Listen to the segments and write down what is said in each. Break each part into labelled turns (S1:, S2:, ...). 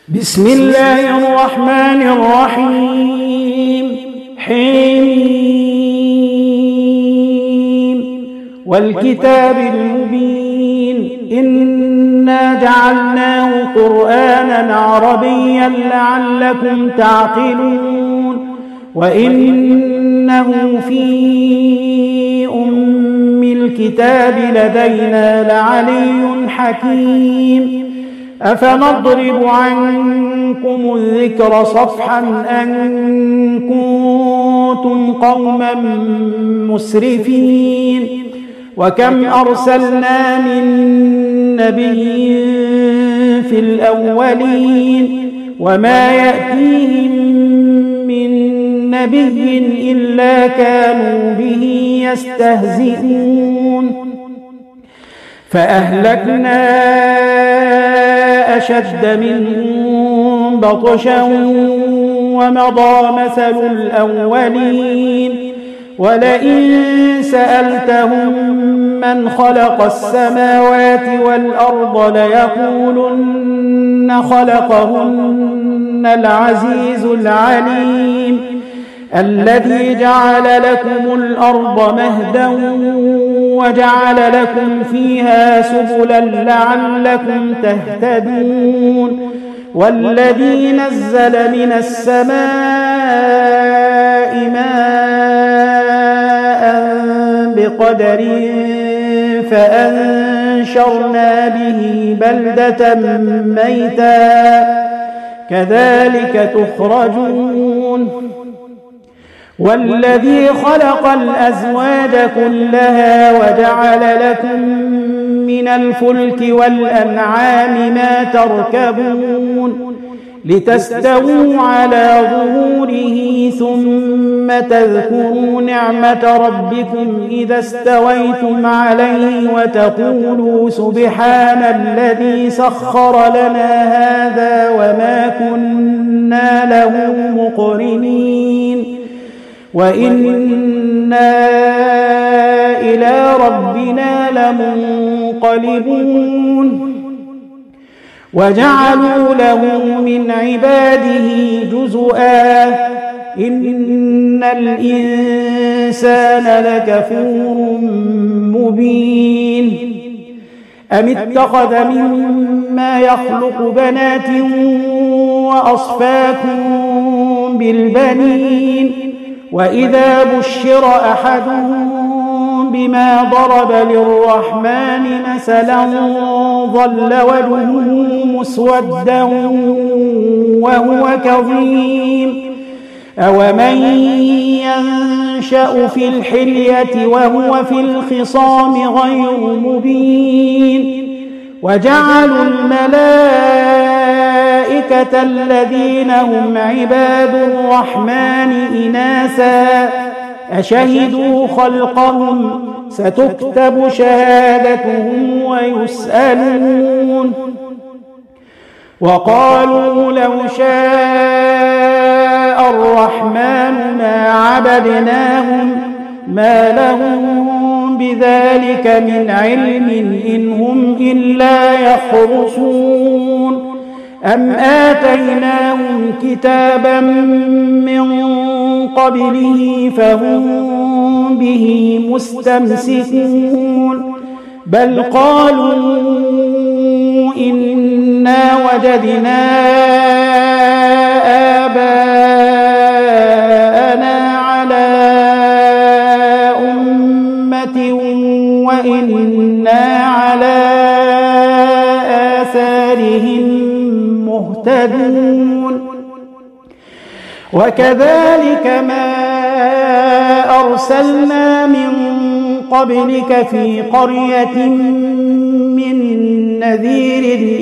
S1: بسم الله الرحمن الرحيم. حميم والكتاب المبين إنا جعلناه قرآنا عربيا لعلكم تعقلون وإنه في أم الكتاب لدينا لعلي حكيم. أفنضرب عنكم الذكر صفحا أن كنتم قوما مسرفين وكم أرسلنا من نبي في الأولين وما يأتيهم من نبي إلا كانوا به يستهزئون فأهلكنا أشد منهم بطشا ومضى مثل الأولين ولئن سألتهم من خلق السماوات والأرض ليقولن خلقهن العزيز العليم الذي جعل لكم الأرض مهدا وجعل لكم فيها سبلا لعلكم تهتدون والذي نزل من السماء ماء بقدر فأنشرنا به بلدة ميتا كذلك تخرجون والذي خلق الأزواج كلها وجعل لكم من الفلك والأنعام ما تركبون لتستووا على ظهوره ثم تذكروا نعمة ربكم إذا استويتم عليه وتقولوا سبحان الذي سخر لنا هذا وما كنا له مقرنين وإنا إلى ربنا لمنقلبون وجعلوا له من عباده جزءا إن الإنسان لكفور مبين أم اتخذ مما يخلق بنات وأصفاكم بالبنين وإذا بشر أحدهم بما ضرب للرحمن مثلا ظل وجهه مسودا وهو كظيم أومن ينشأ في الحلية وهو في الخصام غير مبين وجعلوا الملائكة الذين هم عباد الرحمن إناثا أشهدوا خلقهم ستكتب شهادتهم ويسألون وقالوا لو شاء الرحمن ما عبدناهم ما لهم بذلك من علم إن هم إلا يخرصون أم آتيناهم كتابا من قبله فهم به مستمسكون بل قالوا إنا وجدنا آباءنا على أمة وإنا على آثارهم مهتدون وكذلك ما أرسلنا من قبلك في قرية من نذير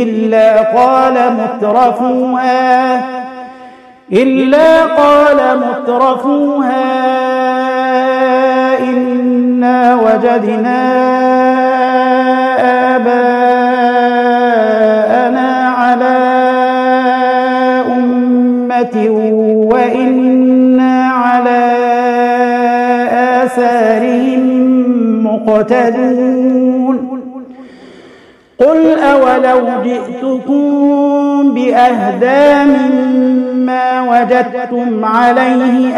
S1: إلا قال مترفوها إنا وجدنا آباءنا على أمة وإنا على آثارهم مقتدون قل أولو جئتكم بأهدى مما وجدتم عليه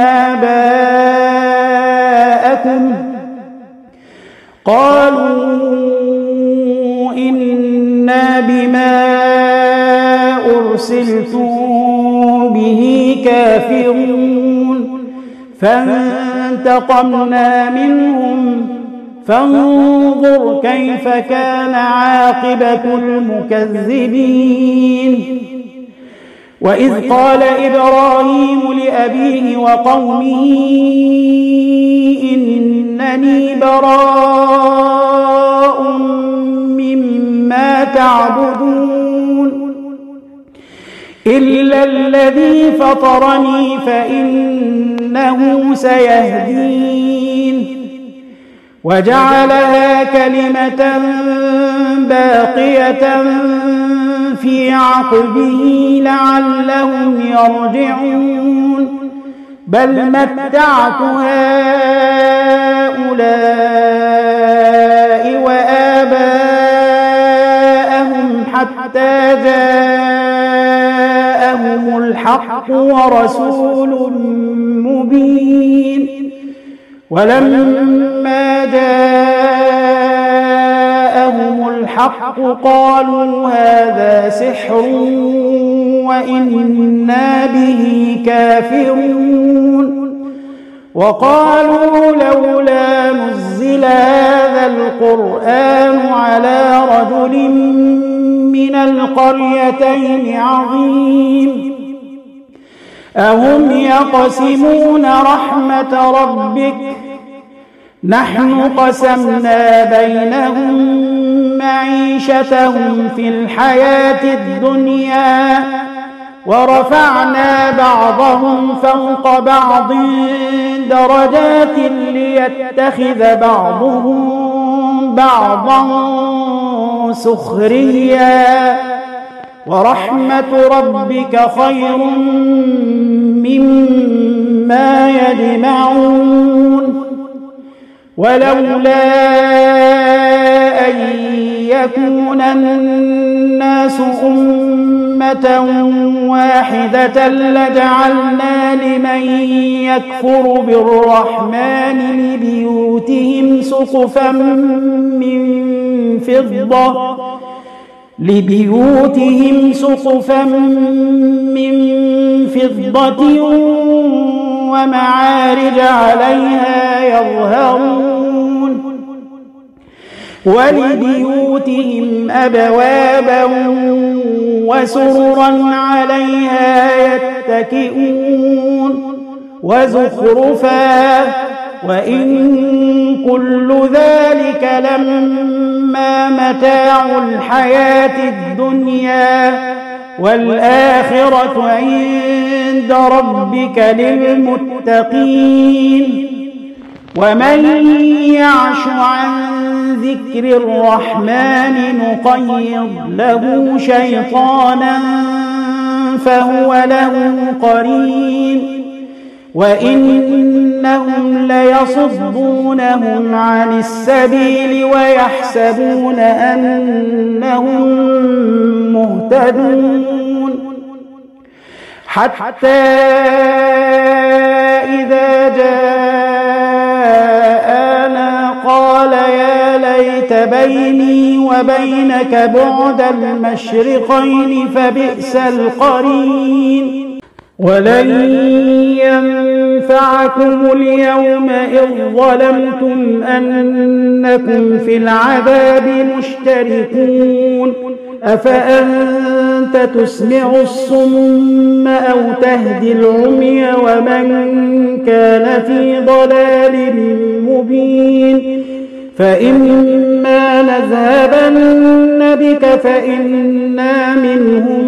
S1: آباءكم قالوا إنا بما أرسلتم به كافرون فانتقمنا منهم فانظر كيف كان عاقبة المكذبين وإذ قال إبراهيم لأبيه وقومه إنني براء مما تعبدون إلا الذي فطرني فإنه سيهدين وجعلها كلمة باقية في عقبه لعلهم يرجعون بل متعت هؤلاء وآباءهم حتى جاءهم الحق ورسول مبين ولما جاءهم الحق قالوا هذا سحر وإنا به كافرون وقالوا لولا نزل هذا القرآن على رجل من القريتين عظيم أهم يقسمون رحمة ربك نحن قسمنا بينهم معيشتهم في الحياة الدنيا ورفعنا بعضهم فوق بعض درجات ليتخذ بعضهم بعضا سخريا ورحمة ربك خير مما يجمعون ولولا أن يكون الناس أمة واحدة لجعلنا لمن يكفر بالرحمن لبيوتهم سقفا من فضة ومعارج عليها يظهرون ولبيوتهم أبوابا وسررا عليها يتكئون وزخرفا وإن كل ذلك لما متاع الحياة الدنيا والآخرة عند ربك للمتقين ومن يعش عن ذكر الرحمن نقيض له شيطانا فهو له قرين وإنهم ليصدونهم عن السبيل ويحسبون أنهم مهتدون حتى إذا جاءنا قال يا ليت بيني وبينك بعد المشرقين فبئس القرين ولن ينفعكم اليوم إذ ظلمتم أنكم في العذاب مشتركون أفأنت تسمع الصم أو تهدي العمي ومن كان في ضلال مبين فإما نذهبن بك فإنا منهم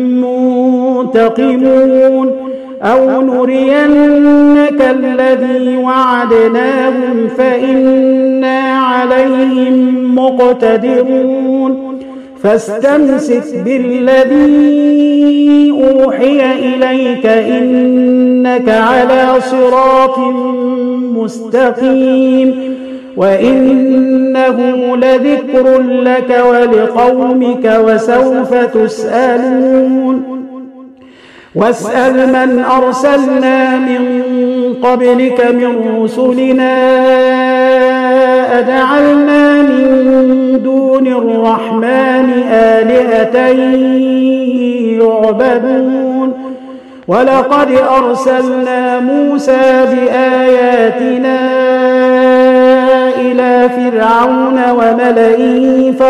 S1: منتقمون أو نرينك الذي وعدناهم فإنا عليهم مقتدرون فاستمسك بالذي أوحي إليك إنك على صراط مستقيم وإنه لذكر لك ولقومك وسوف تسألون واسأل من أرسلنا من قبلك من رسلنا أجعلنا من دون الرحمن آلهة يعبدون ولقد أرسلنا موسى بآياتنا إلى فرعون وملئه